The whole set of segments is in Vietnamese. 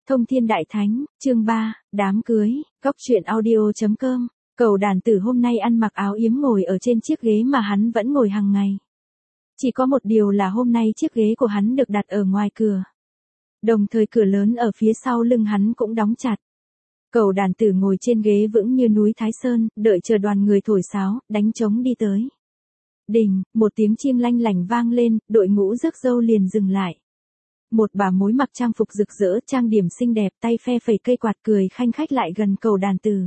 Thông Thiên Đại Thánh, chương 3, đám cưới, góc truyện audio.com. Cầu đàn tử hôm nay ăn mặc áo yếm ngồi ở trên chiếc ghế mà hắn vẫn ngồi hàng ngày. Chỉ có một điều là hôm nay chiếc ghế của hắn được đặt ở ngoài cửa. Đồng thời cửa lớn ở phía sau lưng hắn cũng đóng chặt. Cầu đàn tử ngồi trên ghế vững như núi Thái Sơn, đợi chờ đoàn người thổi sáo, đánh trống đi tới. Đình, một tiếng chiêng lanh lảnh vang lên, đội ngũ rước dâu liền dừng lại. Một bà mối mặc trang phục rực rỡ, trang điểm xinh đẹp, tay phe phẩy cây quạt cười khanh khách lại gần cầu đàn tử.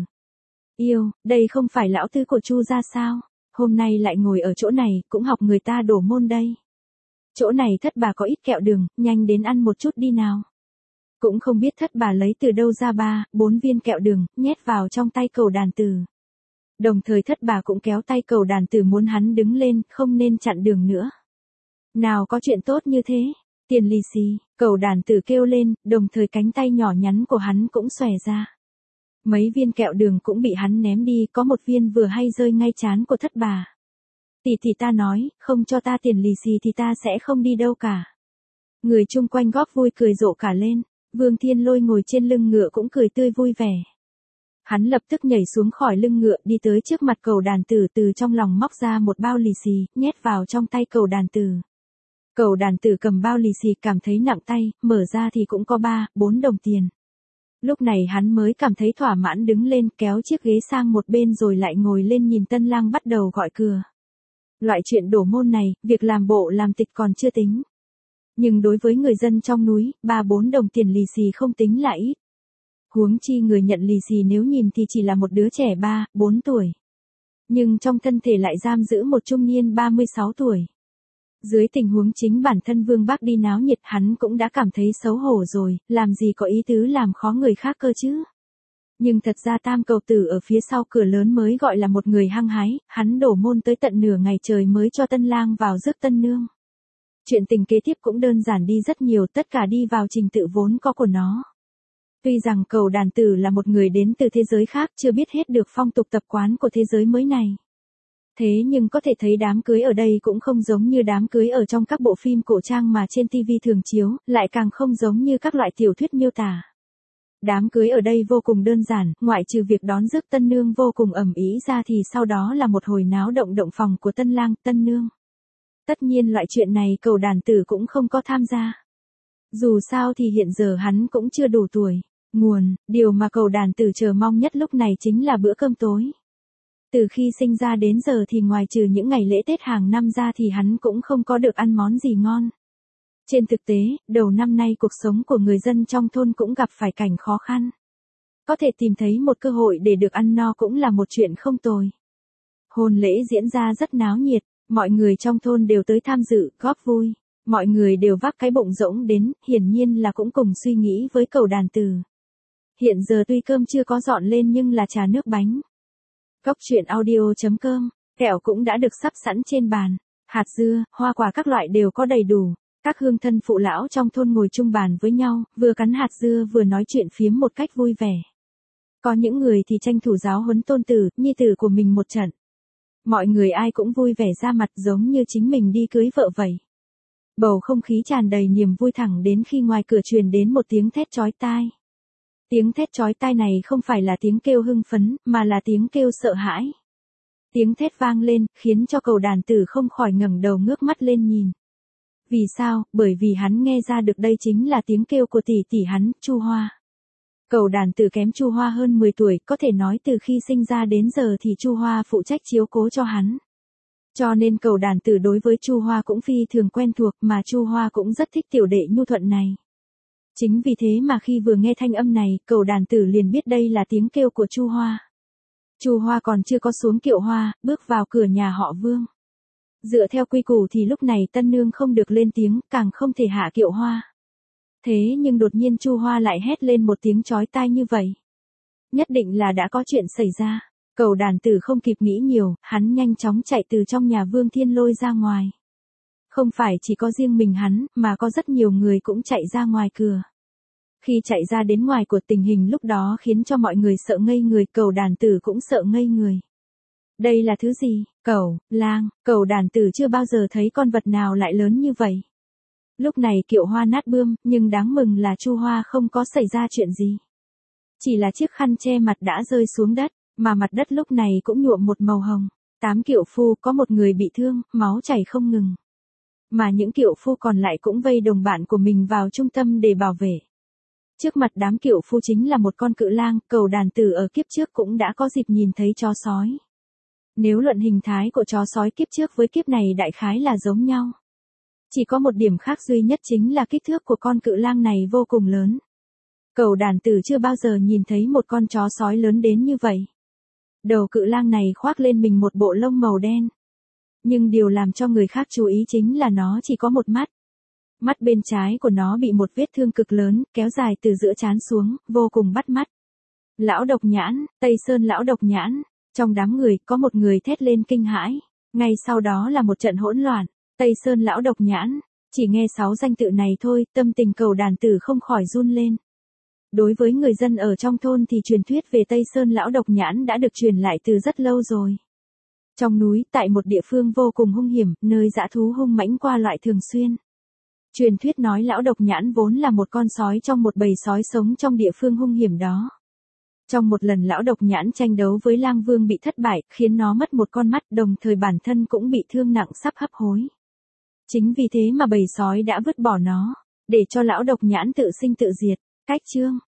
Yêu, đây không phải lão tư của Chu gia sao? Hôm nay lại ngồi ở chỗ này, cũng học người ta đổ môn đây. Chỗ này thất bà có ít kẹo đường, nhanh đến ăn một chút đi nào. Cũng không biết thất bà lấy từ đâu ra 3-4 viên kẹo đường, nhét vào trong tay cầu đàn tử. Đồng thời thất bà cũng kéo tay cầu đàn tử muốn hắn đứng lên, không nên chặn đường nữa. Nào có chuyện tốt như thế. Tiền lì xì, cầu đàn tử kêu lên, đồng thời cánh tay nhỏ nhắn của hắn cũng xòe ra. Mấy viên kẹo đường cũng bị hắn ném đi, có một viên vừa hay rơi ngay trán của thất bà. Tỷ ta nói, không cho ta tiền lì xì thì ta sẽ không đi đâu cả. Người chung quanh góp vui cười rộ cả lên, Vương Thiên Lôi ngồi trên lưng ngựa cũng cười tươi vui vẻ. Hắn lập tức nhảy xuống khỏi lưng ngựa đi tới trước mặt cầu đàn tử, từ trong lòng móc ra một bao lì xì, nhét vào trong tay cầu đàn tử. Cầu đàn tử cầm bao lì xì cảm thấy nặng tay, mở ra thì cũng có 3-4 đồng tiền. Lúc này hắn mới cảm thấy thỏa mãn đứng lên kéo chiếc ghế sang một bên rồi lại ngồi lên nhìn tân lang bắt đầu gọi cừa. Loại chuyện đổ môn này, việc làm bộ làm tịch còn chưa tính. Nhưng đối với người dân trong núi, 3-4 đồng tiền lì xì không tính là ít. Huống chi người nhận lì xì nếu nhìn thì chỉ là một đứa trẻ 3-4 tuổi. Nhưng trong thân thể lại giam giữ một trung niên 36 tuổi. Dưới tình huống chính bản thân Vương Bác đi náo nhiệt hắn cũng đã cảm thấy xấu hổ rồi, làm gì có ý tứ làm khó người khác cơ chứ. Nhưng thật ra tam cầu tử ở phía sau cửa lớn mới gọi là một người hăng hái, hắn đổ môn tới tận nửa ngày trời mới cho tân lang vào rước tân nương. Chuyện tình kế tiếp cũng đơn giản đi rất nhiều, tất cả đi vào trình tự vốn có của nó. Tuy rằng cầu đàn tử là một người đến từ thế giới khác chưa biết hết được phong tục tập quán của thế giới mới này. Thế nhưng có thể thấy đám cưới ở đây cũng không giống như đám cưới ở trong các bộ phim cổ trang mà trên TV thường chiếu, lại càng không giống như các loại tiểu thuyết miêu tả. Đám cưới ở đây vô cùng đơn giản, ngoại trừ việc đón rước tân nương vô cùng ầm ĩ ra thì sau đó là một hồi náo động động phòng của tân lang, tân nương. Tất nhiên loại chuyện này cầu đàn tử cũng không có tham gia. Dù sao thì hiện giờ hắn cũng chưa đủ tuổi. Điều mà cầu đàn tử chờ mong nhất lúc này chính là bữa cơm tối. Từ khi sinh ra đến giờ thì ngoài trừ những ngày lễ Tết hàng năm ra thì hắn cũng không có được ăn món gì ngon. Trên thực tế, đầu năm nay cuộc sống của người dân trong thôn cũng gặp phải cảnh khó khăn. Có thể tìm thấy một cơ hội để được ăn no cũng là một chuyện không tồi. Hôn lễ diễn ra rất náo nhiệt, mọi người trong thôn đều tới tham dự, góp vui. Mọi người đều vác cái bụng rỗng đến, hiển nhiên là cũng cùng suy nghĩ với cầu đàn tử. Hiện giờ tuy cơm chưa có dọn lên nhưng là trà nước bánh. Góc truyện audio.com, kẹo cũng đã được sắp sẵn trên bàn, hạt dưa, hoa quả các loại đều có đầy đủ. Các hương thân phụ lão trong thôn ngồi chung bàn với nhau, vừa cắn hạt dưa vừa nói chuyện phiếm một cách vui vẻ. Có những người thì tranh thủ giáo huấn tôn tử, nhi tử của mình một trận. Mọi người ai cũng vui vẻ ra mặt giống như chính mình đi cưới vợ vậy. Bầu không khí tràn đầy niềm vui thẳng đến khi ngoài cửa truyền đến một tiếng thét chói tai. Tiếng thét chói tai này không phải là tiếng kêu hưng phấn, mà là tiếng kêu sợ hãi. Tiếng thét vang lên, khiến cho cầu đàn tử không khỏi ngẩng đầu ngước mắt lên nhìn. Vì sao? Bởi vì hắn nghe ra được đây chính là tiếng kêu của tỷ tỷ hắn, Chu Hoa. Cầu đàn tử kém Chu Hoa hơn 10 tuổi, có thể nói từ khi sinh ra đến giờ thì Chu Hoa phụ trách chiếu cố cho hắn. Cho nên cầu đàn tử đối với Chu Hoa cũng phi thường quen thuộc, mà Chu Hoa cũng rất thích tiểu đệ nhu thuận này. Chính vì thế mà khi vừa nghe thanh âm này, cầu đàn tử liền biết đây là tiếng kêu của Chu Hoa. Chu Hoa còn chưa có xuống kiệu hoa, bước vào cửa nhà họ Vương. Dựa theo quy củ thì lúc này tân nương không được lên tiếng, càng không thể hạ kiệu hoa. Thế nhưng đột nhiên Chu Hoa lại hét lên một tiếng chói tai như vậy. Nhất định là đã có chuyện xảy ra. Cầu đàn tử không kịp nghĩ nhiều, hắn nhanh chóng chạy từ trong nhà Vương Thiên Lôi ra ngoài. Không phải chỉ có riêng mình hắn, mà có rất nhiều người cũng chạy ra ngoài cửa. Khi chạy ra đến ngoài của tình hình lúc đó khiến cho mọi người sợ ngây người, cầu đàn tử cũng sợ ngây người. Đây là thứ gì? Cầu đàn tử chưa bao giờ thấy con vật nào lại lớn như vậy. Lúc này Kiệu Hoa nát bươm, nhưng đáng mừng là Chu Hoa không có xảy ra chuyện gì. Chỉ là chiếc khăn che mặt đã rơi xuống đất, mà mặt đất lúc này cũng nhuộm một màu hồng. 8 kiệu phu có một người bị thương, máu chảy không ngừng. Mà những kiệu phu còn lại cũng vây đồng bạn của mình vào trung tâm để bảo vệ. Trước mặt đám kiệu phu chính là một con cự lang, Cầu Đàn Tử ở kiếp trước cũng đã có dịp nhìn thấy chó sói. Nếu luận hình thái của chó sói kiếp trước với kiếp này đại khái là giống nhau. Chỉ có một điểm khác duy nhất chính là kích thước của con cự lang này vô cùng lớn. Cầu Đàn Tử chưa bao giờ nhìn thấy một con chó sói lớn đến như vậy. Đầu cự lang này khoác lên mình một bộ lông màu đen. Nhưng điều làm cho người khác chú ý chính là nó chỉ có một mắt. Mắt bên trái của nó bị một vết thương cực lớn, kéo dài từ giữa trán xuống, vô cùng bắt mắt. Lão Độc Nhãn, Tây Sơn Lão Độc Nhãn. Trong đám người, có một người thét lên kinh hãi. Ngay sau đó là một trận hỗn loạn. Tây Sơn Lão Độc Nhãn. Chỉ nghe 6 danh tự này thôi, tâm tình Cầu Đàn Tử không khỏi run lên. Đối với người dân ở trong thôn thì truyền thuyết về Tây Sơn Lão Độc Nhãn đã được truyền lại từ rất lâu rồi. Trong núi, tại một địa phương vô cùng hung hiểm, nơi dã thú hung mãnh qua lại thường xuyên. Truyền thuyết nói Lão Độc Nhãn vốn là một con sói trong một bầy sói sống trong địa phương hung hiểm đó. Trong một lần Lão Độc Nhãn tranh đấu với Lang Vương bị thất bại, khiến nó mất một con mắt, đồng thời bản thân cũng bị thương nặng sắp hấp hối. Chính vì thế mà bầy sói đã vứt bỏ nó, để cho Lão Độc Nhãn tự sinh tự diệt. Cách chương